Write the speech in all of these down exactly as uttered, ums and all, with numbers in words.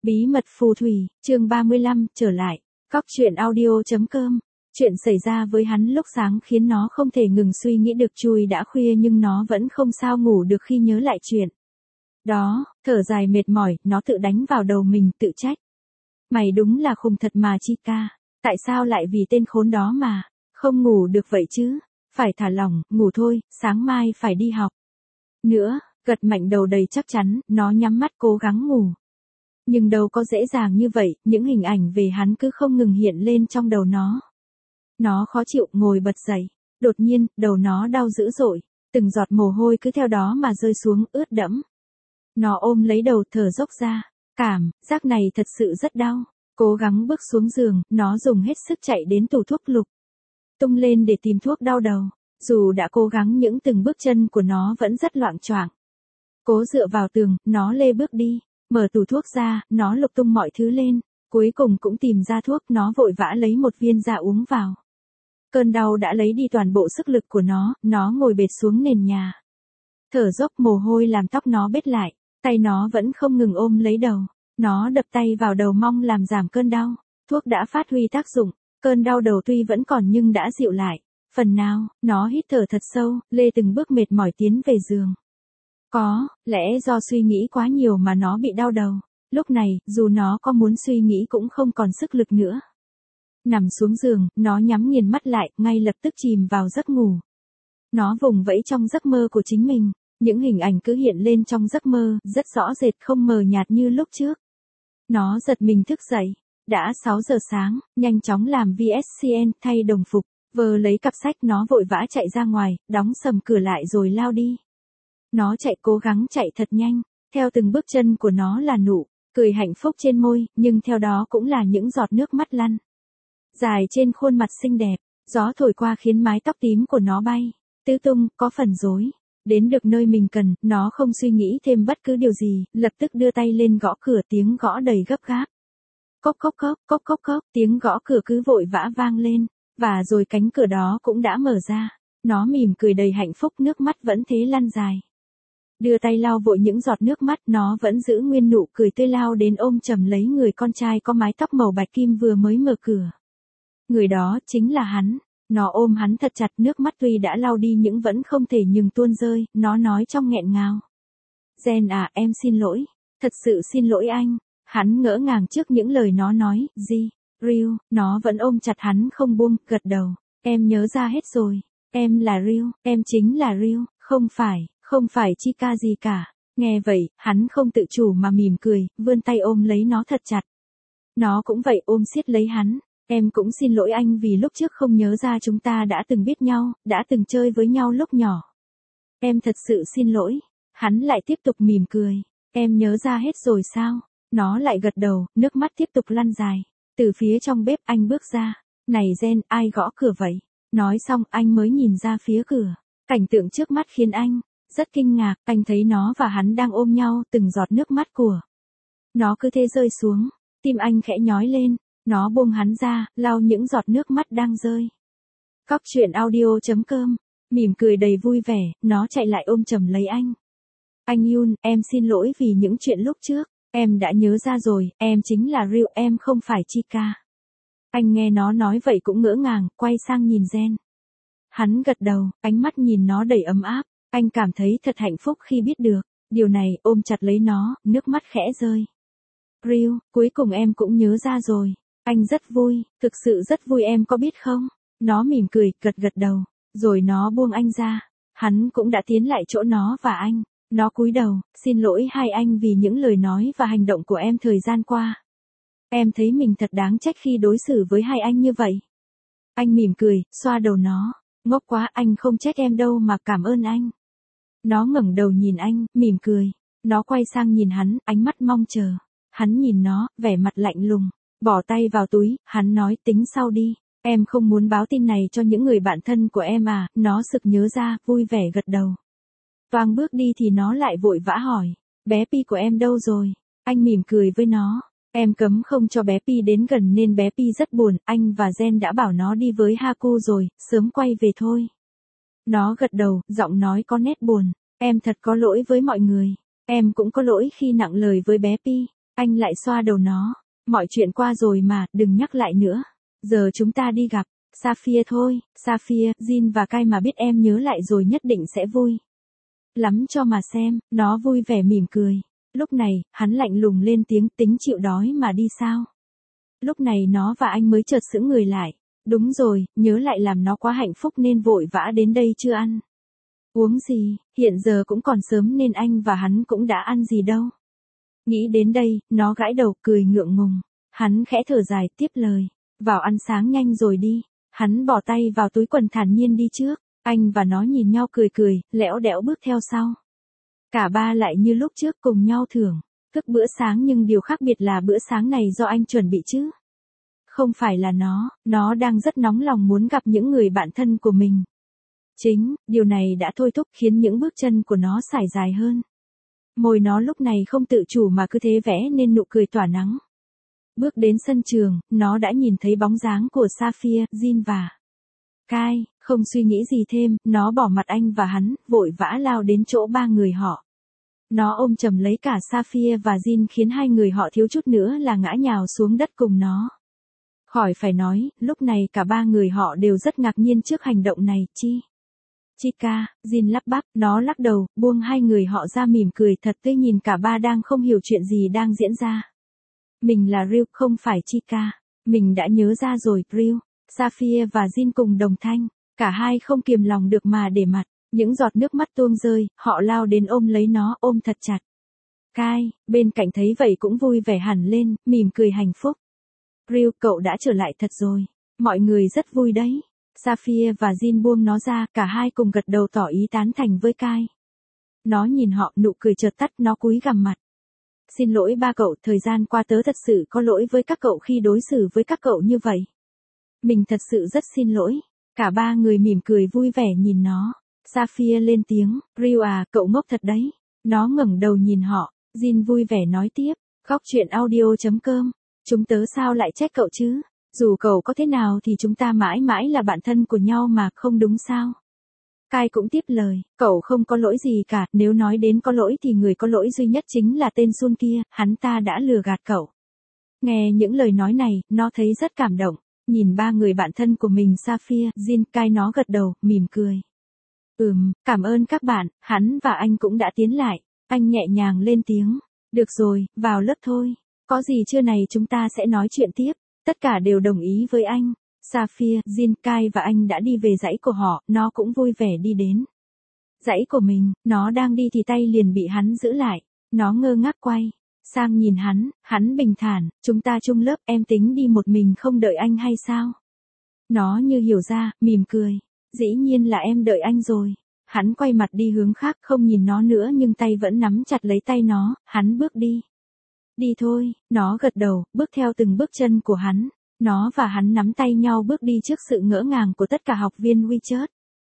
Bí mật phù thủy, chương ba mươi lăm, trở lại. Cóc truyện audio chấm com. Chuyện xảy ra với hắn lúc sáng khiến nó không thể ngừng suy nghĩ được chui đã khuya nhưng nó vẫn không sao ngủ được khi nhớ lại chuyện. Đó, thở dài mệt mỏi, nó tự đánh vào đầu mình tự trách. Mày đúng là khùng thật mà Chica, tại sao lại vì tên khốn đó mà, không ngủ được vậy chứ, phải thả lỏng, ngủ thôi, sáng mai phải đi học. Nữa, gật mạnh đầu đầy chắc chắn, nó nhắm mắt cố gắng ngủ. Nhưng đâu có dễ dàng như vậy, những hình ảnh về hắn cứ không ngừng hiện lên trong đầu nó. Nó khó chịu ngồi bật dậy, đột nhiên, đầu nó đau dữ dội, từng giọt mồ hôi cứ theo đó mà rơi xuống ướt đẫm. Nó ôm lấy đầu thở dốc ra, cảm giác này thật sự rất đau, cố gắng bước xuống giường, nó dùng hết sức chạy đến tủ thuốc lục. Tung lên để tìm thuốc đau đầu, dù đã cố gắng những từng bước chân của nó vẫn rất loạng choạng. Cố dựa vào tường, nó lê bước đi. Mở tủ thuốc ra, nó lục tung mọi thứ lên, cuối cùng cũng tìm ra thuốc, nó vội vã lấy một viên ra uống vào. Cơn đau đã lấy đi toàn bộ sức lực của nó, nó ngồi bệt xuống nền nhà. Thở dốc mồ hôi làm tóc nó bết lại, tay nó vẫn không ngừng ôm lấy đầu, nó đập tay vào đầu mong làm giảm cơn đau. Thuốc đã phát huy tác dụng, cơn đau đầu tuy vẫn còn nhưng đã dịu lại. Phần nào, nó hít thở thật sâu, lê từng bước mệt mỏi tiến về giường. Có lẽ do suy nghĩ quá nhiều mà nó bị đau đầu, lúc này, dù nó có muốn suy nghĩ cũng không còn sức lực nữa. Nằm xuống giường, nó nhắm nghiền mắt lại, ngay lập tức chìm vào giấc ngủ. Nó vùng vẫy trong giấc mơ của chính mình, những hình ảnh cứ hiện lên trong giấc mơ, rất rõ rệt không mờ nhạt như lúc trước. Nó giật mình thức dậy, đã sáu giờ sáng, nhanh chóng làm vê ét xê en, thay đồng phục, vờ lấy cặp sách nó vội vã chạy ra ngoài, đóng sầm cửa lại rồi lao đi. Nó chạy cố gắng chạy thật nhanh, theo từng bước chân của nó là nụ cười hạnh phúc trên môi, nhưng theo đó cũng là những giọt nước mắt lăn dài trên khuôn mặt xinh đẹp. Gió thổi qua khiến mái tóc tím của nó bay tứ tung, có phần rối. Đến được nơi mình cần, nó không suy nghĩ thêm bất cứ điều gì, lập tức đưa tay lên gõ cửa, tiếng gõ đầy gấp gáp. Cốc cốc cốc, cốc cốc cốc, tiếng gõ cửa cứ vội vã vang lên, và rồi cánh cửa đó cũng đã mở ra. Nó mỉm cười đầy hạnh phúc, nước mắt vẫn thế lăn dài. Đưa tay lau vội những giọt nước mắt, nó vẫn giữ nguyên nụ cười tươi, lao đến ôm chầm lấy người con trai có mái tóc màu bạch kim vừa mới mở cửa. Người đó chính là hắn. Nó ôm hắn thật chặt, nước mắt tuy đã lau đi nhưng vẫn không thể ngừng tuôn rơi, nó nói trong nghẹn ngào. Jen à, em xin lỗi, thật sự xin lỗi anh. Hắn ngỡ ngàng trước những lời nó nói, gì, Ryu, nó vẫn ôm chặt hắn không buông, gật đầu. Em nhớ ra hết rồi, em là Ryu, em chính là Ryu, không phải. Không phải Chica gì cả. Nghe vậy, hắn không tự chủ mà mỉm cười, vươn tay ôm lấy nó thật chặt. Nó cũng vậy, ôm siết lấy hắn. Em cũng xin lỗi anh vì lúc trước không nhớ ra chúng ta đã từng biết nhau, đã từng chơi với nhau lúc nhỏ. Em thật sự xin lỗi. Hắn lại tiếp tục mỉm cười. Em nhớ ra hết rồi sao? Nó lại gật đầu, nước mắt tiếp tục lăn dài. Từ phía trong bếp anh bước ra. Này Jen, ai gõ cửa vậy? Nói xong anh mới nhìn ra phía cửa. Cảnh tượng trước mắt khiến anh rất kinh ngạc, anh thấy nó và hắn đang ôm nhau, từng giọt nước mắt của nó cứ thế rơi xuống, tim anh khẽ nhói lên, nó buông hắn ra, lau những giọt nước mắt đang rơi. Cóc truyện audio chấm com, mỉm cười đầy vui vẻ, nó chạy lại ôm chầm lấy anh. Anh Yun, em xin lỗi vì những chuyện lúc trước, em đã nhớ ra rồi, em chính là Ryu, em không phải Chica. Anh nghe nó nói vậy cũng ngỡ ngàng, quay sang nhìn Jen. Hắn gật đầu, ánh mắt nhìn nó đầy ấm áp. Anh cảm thấy thật hạnh phúc khi biết được điều này, ôm chặt lấy nó, nước mắt khẽ rơi. Ryu, cuối cùng em cũng nhớ ra rồi. Anh rất vui, thực sự rất vui, em có biết không? Nó mỉm cười, gật gật đầu, rồi nó buông anh ra. Hắn cũng đã tiến lại chỗ nó và anh. Nó cúi đầu, xin lỗi hai anh vì những lời nói và hành động của em thời gian qua. Em thấy mình thật đáng trách khi đối xử với hai anh như vậy. Anh mỉm cười, xoa đầu nó. Ngốc quá, anh không trách em đâu mà cảm ơn anh. Nó ngẩng đầu nhìn anh, mỉm cười. Nó quay sang nhìn hắn, ánh mắt mong chờ. Hắn nhìn nó, vẻ mặt lạnh lùng. Bỏ tay vào túi, hắn nói tính sau đi. Em không muốn báo tin này cho những người bạn thân của em à? Nó sực nhớ ra, vui vẻ gật đầu. Toang bước đi thì nó lại vội vã hỏi. Bé Pi của em đâu rồi? Anh mỉm cười với nó. Em cấm không cho bé Pi đến gần nên bé Pi rất buồn. Anh và Jen đã bảo nó đi với Haku rồi, sớm quay về thôi. Nó gật đầu, giọng nói có nét buồn. Em thật có lỗi với mọi người. Em cũng có lỗi khi nặng lời với bé Pi. Anh lại xoa đầu nó. Mọi chuyện qua rồi mà, đừng nhắc lại nữa. Giờ chúng ta đi gặp Sapphire thôi. Sapphire, Jin và Kai mà biết em nhớ lại rồi nhất định sẽ vui lắm cho mà xem. Nó vui vẻ mỉm cười. Lúc này, hắn lạnh lùng lên tiếng, tính chịu đói mà đi sao? Lúc này nó và anh mới chợt sững người lại. Đúng rồi, nhớ lại làm nó quá hạnh phúc nên vội vã đến đây chưa ăn uống gì, hiện giờ cũng còn sớm nên anh và hắn cũng đã ăn gì đâu. Nghĩ đến đây, nó gãi đầu cười ngượng ngùng. Hắn khẽ thở dài tiếp lời. Vào ăn sáng nhanh rồi đi. Hắn bỏ tay vào túi quần thản nhiên đi trước. Anh và nó nhìn nhau cười cười, lẽo đẽo bước theo sau. Cả ba lại như lúc trước cùng nhau thưởng thức bữa sáng, nhưng điều khác biệt là bữa sáng này do anh chuẩn bị chứ không phải là nó. Nó đang rất nóng lòng muốn gặp những người bạn thân của mình. Chính, điều này đã thôi thúc khiến những bước chân của nó sải dài hơn. Môi nó lúc này không tự chủ mà cứ thế vẽ nên nụ cười tỏa nắng. Bước đến sân trường, nó đã nhìn thấy bóng dáng của Sapphire, Jin và Kai. Không suy nghĩ gì thêm, nó bỏ mặt anh và hắn, vội vã lao đến chỗ ba người họ. Nó ôm chầm lấy cả Sapphire và Jin khiến hai người họ thiếu chút nữa là ngã nhào xuống đất cùng nó. Khỏi phải nói, lúc này cả ba người họ đều rất ngạc nhiên trước hành động này. Chi? Chica, Jin lắp bắp, nó lắc đầu, buông hai người họ ra mỉm cười thật tươi nhìn cả ba đang không hiểu chuyện gì đang diễn ra. Mình là Ryu, không phải Chica. Mình đã nhớ ra rồi, Ryu. Sapphire và Jin cùng đồng thanh. Cả hai không kiềm lòng được mà để mặt. Những giọt nước mắt tuôn rơi, họ lao đến ôm lấy nó, ôm thật chặt. Kai, bên cạnh thấy vậy cũng vui vẻ hẳn lên, mỉm cười hạnh phúc. Ryu, cậu đã trở lại thật rồi. Mọi người rất vui đấy. Sapphire và Jin buông nó ra, cả hai cùng gật đầu tỏ ý tán thành với Kai. Nó nhìn họ, nụ cười chợt tắt, nó cúi gằm mặt. Xin lỗi ba cậu, thời gian qua tớ thật sự có lỗi với các cậu khi đối xử với các cậu như vậy. Mình thật sự rất xin lỗi. Cả ba người mỉm cười vui vẻ nhìn nó. Sapphire lên tiếng, Ryu à, cậu ngốc thật đấy. Nó ngẩng đầu nhìn họ. Jin vui vẻ nói tiếp, góc chuyện audio chấm com. Chúng tớ sao lại trách cậu chứ? Dù cậu có thế nào thì chúng ta mãi mãi là bạn thân của nhau mà, không đúng sao? Kai cũng tiếp lời, cậu không có lỗi gì cả, nếu nói đến có lỗi thì người có lỗi duy nhất chính là tên Sun kia, hắn ta đã lừa gạt cậu. Nghe những lời nói này, nó thấy rất cảm động, nhìn ba người bạn thân của mình Sapphire, Jin, Kai nó gật đầu, mỉm cười. Ừm, cảm ơn các bạn, hắn và anh cũng đã tiến lại, anh nhẹ nhàng lên tiếng, được rồi, vào lớp thôi, có gì trưa này chúng ta sẽ nói chuyện tiếp, tất cả đều đồng ý với anh. Sapphire, Jin, Kai và anh đã đi về dãy của họ, nó cũng vui vẻ đi đến dãy của mình, nó đang đi thì tay liền bị hắn giữ lại, nó ngơ ngác quay sang nhìn hắn, hắn bình thản, chúng ta chung lớp, em tính đi một mình không đợi anh hay sao? Nó như hiểu ra, mỉm cười, dĩ nhiên là em đợi anh rồi. Hắn quay mặt đi hướng khác không nhìn nó nữa nhưng tay vẫn nắm chặt lấy tay nó, hắn bước đi. Đi thôi, nó gật đầu, bước theo từng bước chân của hắn. Nó và hắn nắm tay nhau bước đi trước sự ngỡ ngàng của tất cả học viên WeChat.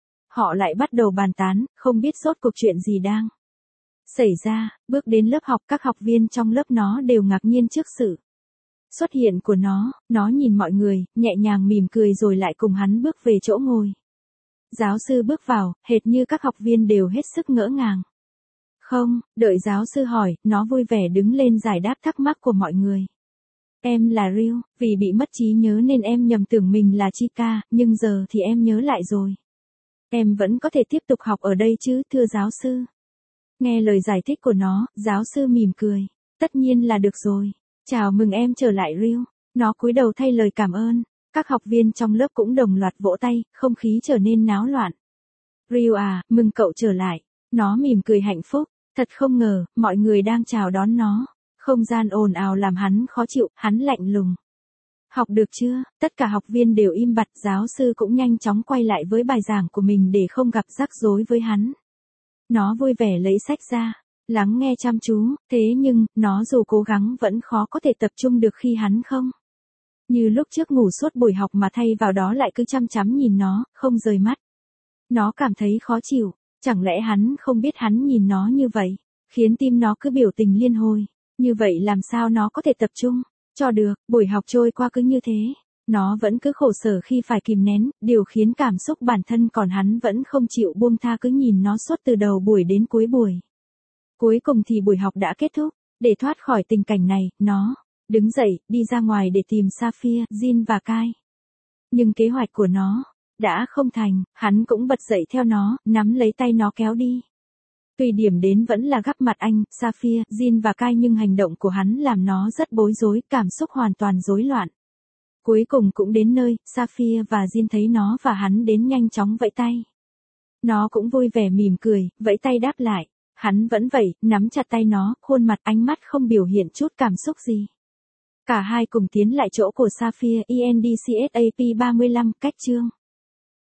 Họ lại bắt đầu bàn tán, không biết rốt cuộc chuyện gì đang xảy ra. Bước đến lớp học, các học viên trong lớp nó đều ngạc nhiên trước sự xuất hiện của nó. Nó nhìn mọi người, nhẹ nhàng mỉm cười rồi lại cùng hắn bước về chỗ ngồi. Giáo sư bước vào, hệt như các học viên đều hết sức ngỡ ngàng. Không, đợi giáo sư hỏi, nó vui vẻ đứng lên giải đáp thắc mắc của mọi người. Em là Ryu, vì bị mất trí nhớ nên em nhầm tưởng mình là Chica, nhưng giờ thì em nhớ lại rồi. Em vẫn có thể tiếp tục học ở đây chứ, thưa giáo sư. Nghe lời giải thích của nó, giáo sư mỉm cười. Tất nhiên là được rồi. Chào mừng em trở lại Ryu. Nó cúi đầu thay lời cảm ơn. Các học viên trong lớp cũng đồng loạt vỗ tay, không khí trở nên náo loạn. Ryu à, mừng cậu trở lại. Nó mỉm cười hạnh phúc. Thật không ngờ, mọi người đang chào đón nó. Không gian ồn ào làm hắn khó chịu, hắn lạnh lùng. Học được chưa? Tất cả học viên đều im bặt, giáo sư cũng nhanh chóng quay lại với bài giảng của mình để không gặp rắc rối với hắn. Nó vui vẻ lấy sách ra, lắng nghe chăm chú, thế nhưng, nó dù cố gắng vẫn khó có thể tập trung được khi hắn không. Như lúc trước ngủ suốt buổi học mà thay vào đó lại cứ chăm chăm nhìn nó, không rời mắt. Nó cảm thấy khó chịu, chẳng lẽ hắn không biết hắn nhìn nó như vậy, khiến tim nó cứ biểu tình liên hồi. Như vậy làm sao nó có thể tập trung cho được, buổi học trôi qua cứ như thế. Nó vẫn cứ khổ sở khi phải kìm nén, điều khiến cảm xúc bản thân còn hắn vẫn không chịu buông tha cứ nhìn nó suốt từ đầu buổi đến cuối buổi. Cuối cùng thì buổi học đã kết thúc, Để thoát khỏi tình cảnh này, nó đứng dậy, đi ra ngoài để tìm Sapphire, Jin và Kai. Nhưng kế hoạch của nó đã không thành, hắn cũng bật dậy theo nó, nắm lấy tay nó kéo đi. Tuy điểm đến vẫn là gặp mặt anh, Sapphire, Jin và Kai nhưng hành động của hắn làm nó rất bối rối, cảm xúc hoàn toàn rối loạn. Cuối cùng cũng đến nơi, Sapphire và Jin thấy nó và hắn đến nhanh chóng vẫy tay. Nó cũng vui vẻ mỉm cười, vẫy tay đáp lại. Hắn vẫn vậy, nắm chặt tay nó, khuôn mặt ánh mắt không biểu hiện chút cảm xúc gì. Cả hai cùng tiến lại chỗ của Sapphire, E N D C S A P ba mươi lăm, cách chương.